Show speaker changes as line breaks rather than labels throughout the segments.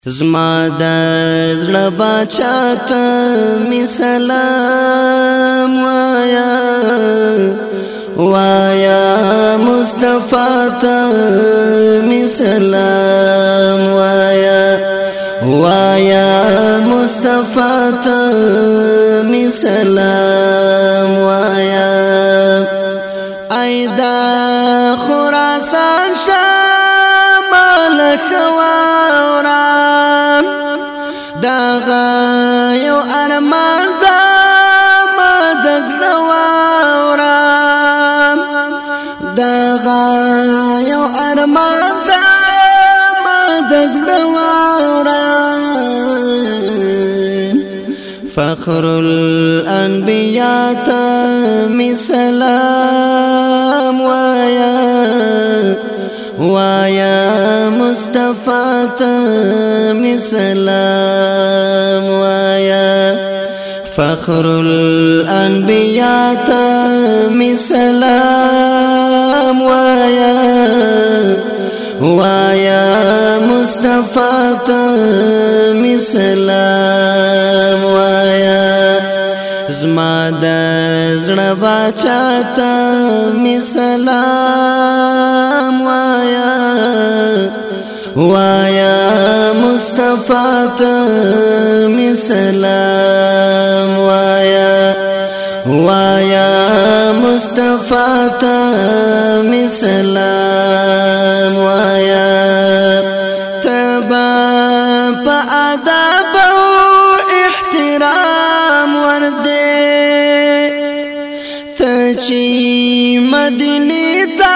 زما د زړه باچا ته می سلام وایا وایا مصطفی ته می سلام وایا وایا مصطفی ته می سلام وایا ایدا خراسان شمال خوارا داغا یو ارمان زما د زړه واورا داغا یو ارمان زما د زړه واورا فخر الانبیاء ته می سلام وایا وایا مصطفی ته می سلام وایا فخر الانبیاء ته می سلام وایا وایا مصطفی ته می سلام وایا زما د زړه باچا ته می سلام وایا وایا مصطفی ته می سلام وایا وایا مصطفی ته می سلام وایا تبا په ادب او احترام ورځه ته چې مدینه ته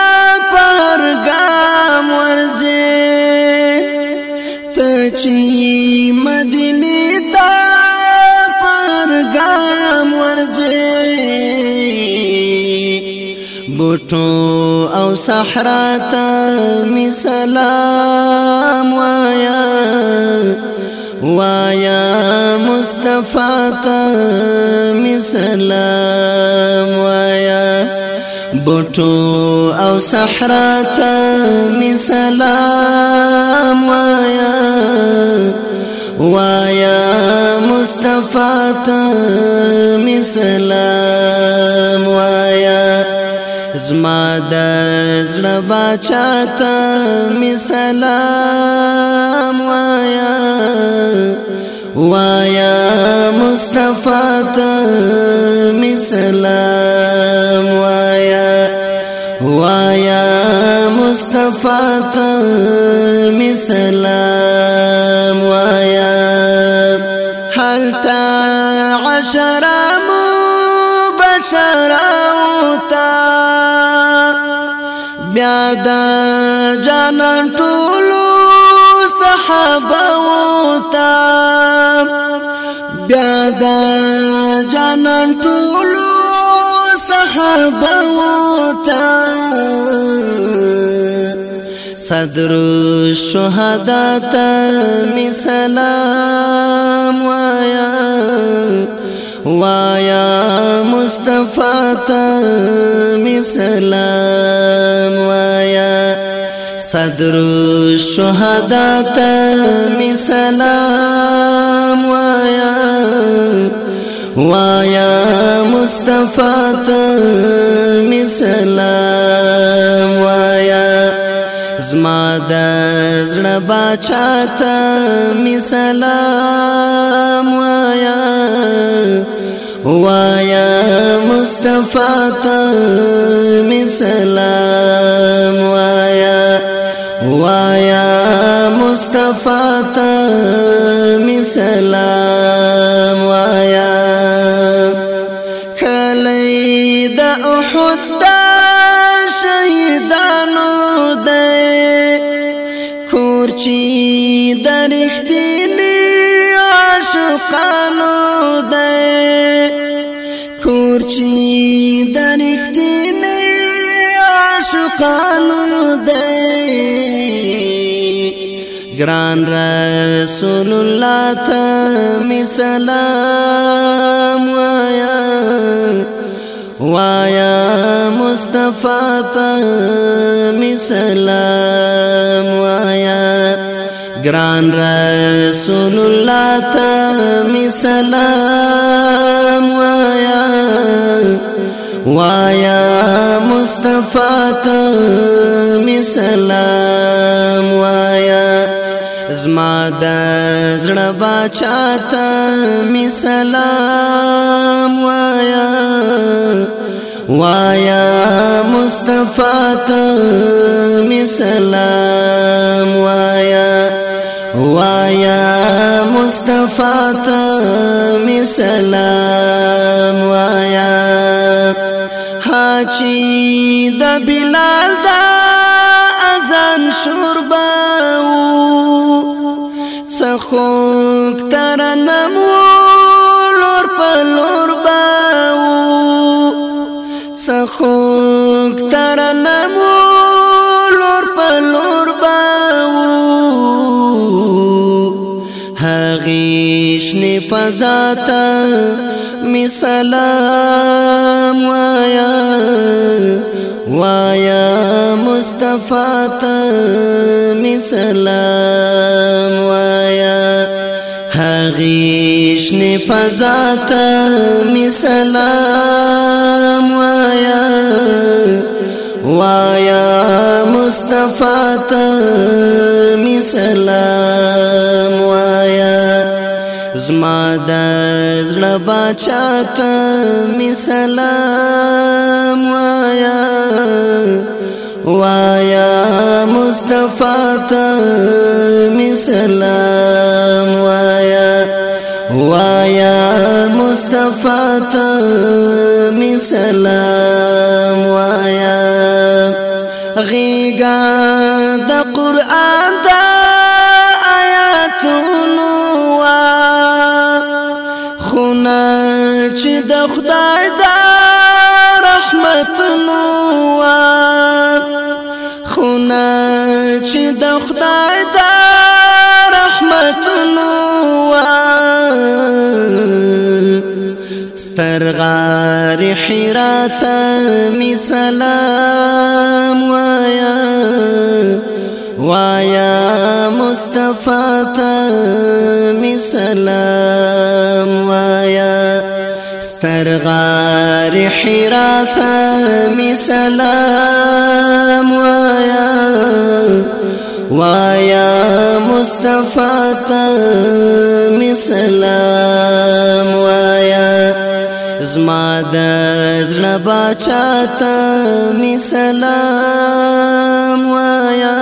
پرګام ورځه ته چې مدینه ته پرګام ورځه بوټو او صحرا ته می سلام وایا وایا مصطفی ته می سلام وایا بوټو او صحرا ته می سلام وایا وایا مصطفی ته می سلام وایا زما د زړه باچا ته می سلام وایا وایا مصطفی ته می سلام وایا وایا مصطفی ته می سلام وایا هل تا عشرا مبشرا بیا دا جانان ټولو صحابه تا بیا دا جانان ټولو صحابه تا صدر الشهداء ته می سلام وایا وایا مصطفی ته می سلام وایا صدر الشهداء ته می سلام وایا وایا مصطفی ته می سلام وایا زما د زړه باچا ته می سلام وایا وایا مصطفی ته می سلام وایا وایا مصطفی ته می سلام وایا کلی د احد د شهیدانو ده کورچی د رښتینی عاشقانو ده کورچی د رښتینی عاشقانو ده ګران رسول الله ته می سلام وایا وایا مصطفی ته می سلام وایا ګران رسول الله ته می سلام وایا وایا مصطفی ته می سلام وایا زما د زړه باچا ته می سلام وایا وایا مصطفی ته می سلام وایا وایا مصطفی ته می سلام وایا حاجی د بلال دا اذان شورباو څخوک ترنمو لور په لور باو څخوک ترنمو لور په لور باو هغیش نه فضا ته می سلام وایا وایا مصطفی ته می سلام وایا هغیش نه فضا ته می سلام وایا وایا مصطفی ته می سلام وایا زما د زړه باچا ته می سلام وایا وایا مصطفی ته می سلام وایا وایا مصطفی ته می سلام وایا غیګا د قران د آیاتونو خونه چې د خدای د رحمتونو خونه چې د خدای د رحمتونو سترغار حرا ته می سلام وایا وایا مصطفی ته می سلام وایا سترغار حرا ته می سلام وایا وایا مصطفی ته می سلام وایا زما د زړه باچا ته می سلام وایا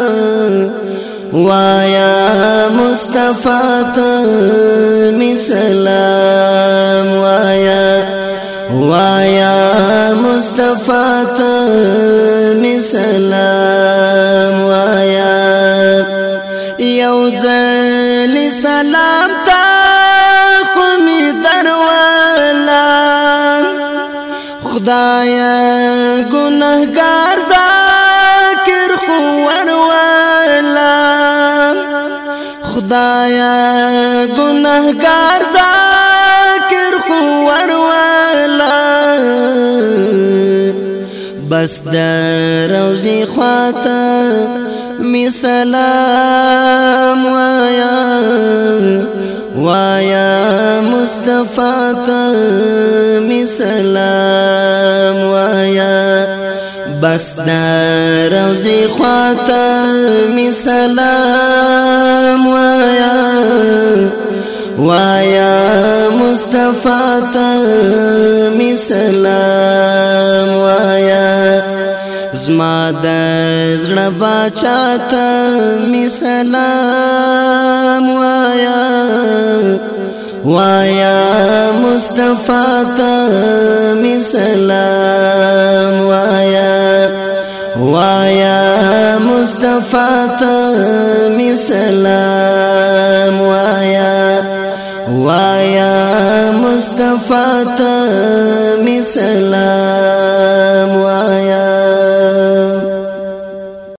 وایا مصطفی ته می سلام وایا وایا مصطفی ته می سلام وایا یو ځل سلام ته خو می دروالا خدایا ګناهګار ذکر خو وروالا خدایا ګناهګار ذکر خو وروالا بس د روزي خواته می سلام وایا وایا مصطفی ته می سلام وایا بس د روزي خواته می سلام وایا وایا مصطفی ته می سلام وایا زما د زړه باچا ته می سلام وایا وایا مصطفی ته می سلام وایا وایا مصطفی ته می سلام وایا وایا مصطفی ته می سلام وایا